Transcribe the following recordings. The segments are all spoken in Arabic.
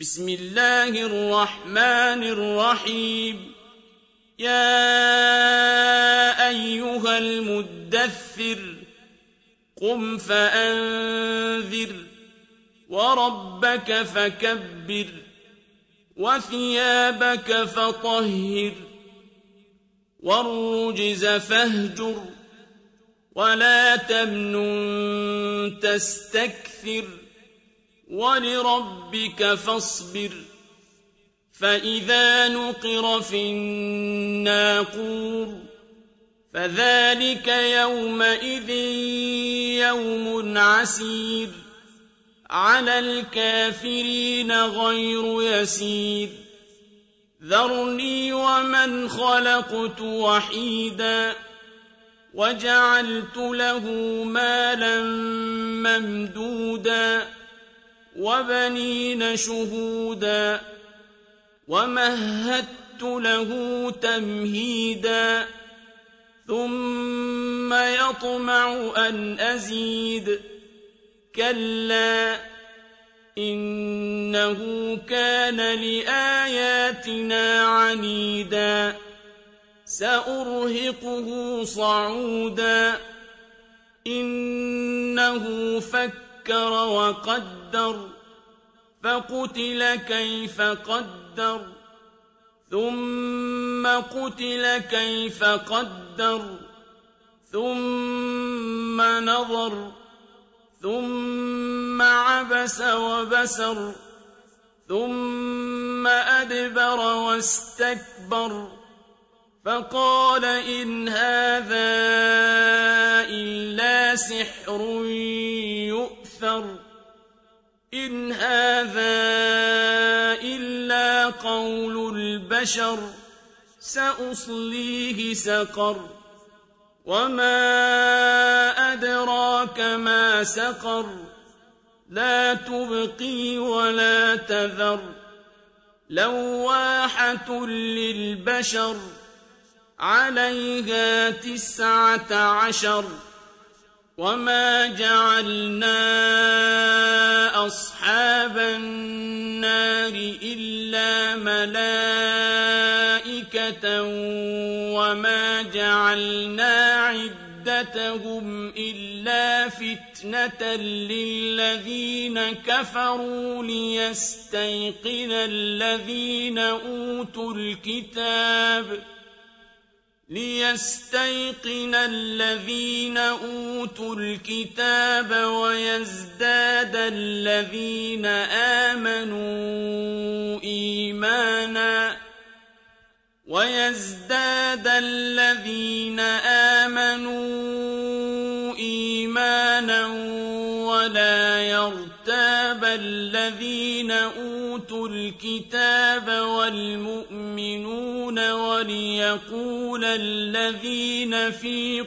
بسم الله الرحمن الرحيم يا أيها المدثر قم فأنذر وربك فكبر وثيابك فطهر والرجز فاهجر ولا تمنن تستكثر ولربك فاصبر فإذا نقر في الناقور فذلك يومئذ يوم عسير على الكافرين غير يسير ذرني ومن خلقت وحيدا وجعلت له مالا ممدودا وبنين شهودا ومهدت له تمهيدا ثم يطمع أن أزيد كلا إنه كان لآياتنا عنيدا سأرهقه صعودا إنه فكر وقدر فقتل كيف قدر ثم قتل كيف قدر ثم نظر ثم عبس وبسر ثم أدبر واستكبر فقال إن هذا إلا سحر يؤثر إن هذا إلا قول البشر سأصليه سقر وما أدراك ما سقر لا تبقي ولا تذر لواحة للبشر عليها 19 وما جعلنا أصحاب النار إلا ملائكة وما جعلنا عدتهم إلا فتنة للذين كفروا ليستيقن الذين أوتوا الكتاب ويزداد الذين آمنوا إيمانا ولا يرتاب الذين أوتوا الكتاب والمؤمنون وليقول الذين في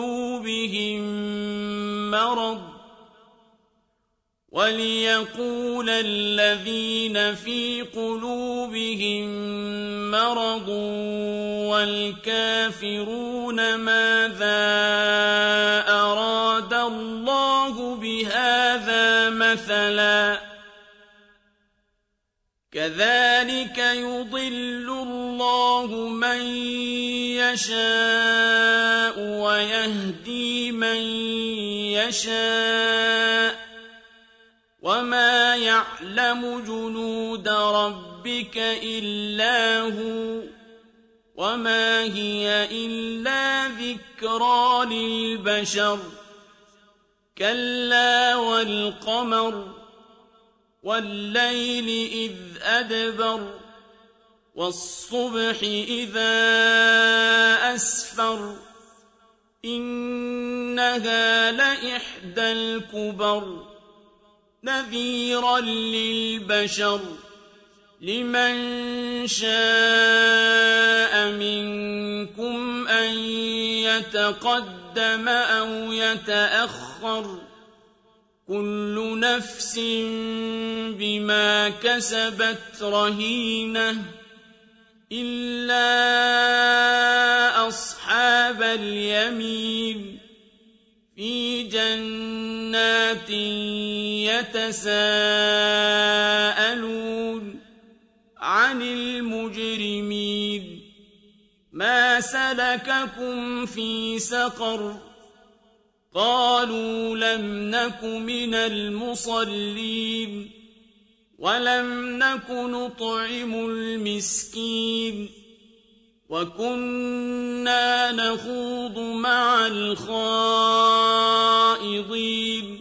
قلوبهم مرض والكافرون ماذا أراد الله بهذا مثلا كذلك يضل الله من يشاء ويهدي من يشاء وما يعلم جنود ربك إلا هو وما هي إلا ذكرى للبشر كلا والقمر والليل إذ أدبر والصبح إذا أسفر إنها لإحدى الكبر نذيرا للبشر لمن شاء منكم أن يتقدم أو يتأخر كل نفس بما كسبت رهينة إلا أصحاب اليمين في جنات يتساءلون عن المجرمين ما سلككم في سقر قالوا لم نك من المصلين ولم نك نطعم المسكين وكنا نخوض مع الخائضين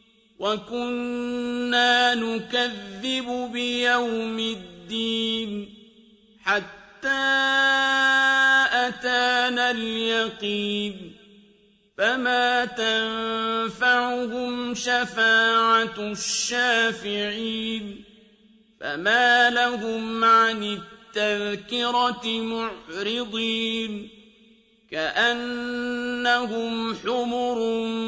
وكنا نكذب بيوم الدين حتى أتانا اليقين فما تنفعهم شفاعة الشافعين فما لهم عن التذكرة معرضين كأنهم حمر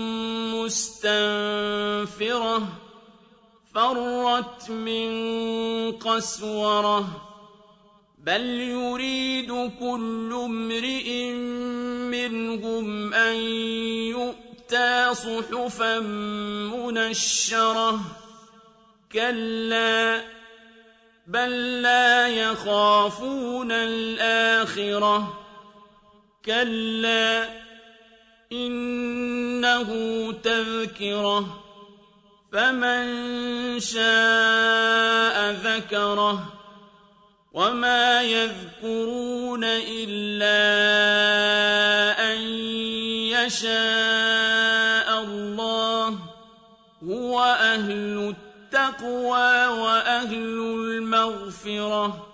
مستنفرة فرت من قسورة بل يريد كل امرئ منهم أن يؤتى صحفا منشرة كلا بل لا يخافون الآخرة كلا إنه تذكرة فمن شاء ذكره وما يذكرون إلا أن يشاء الله هو أهل التقوى وأهل المغفرة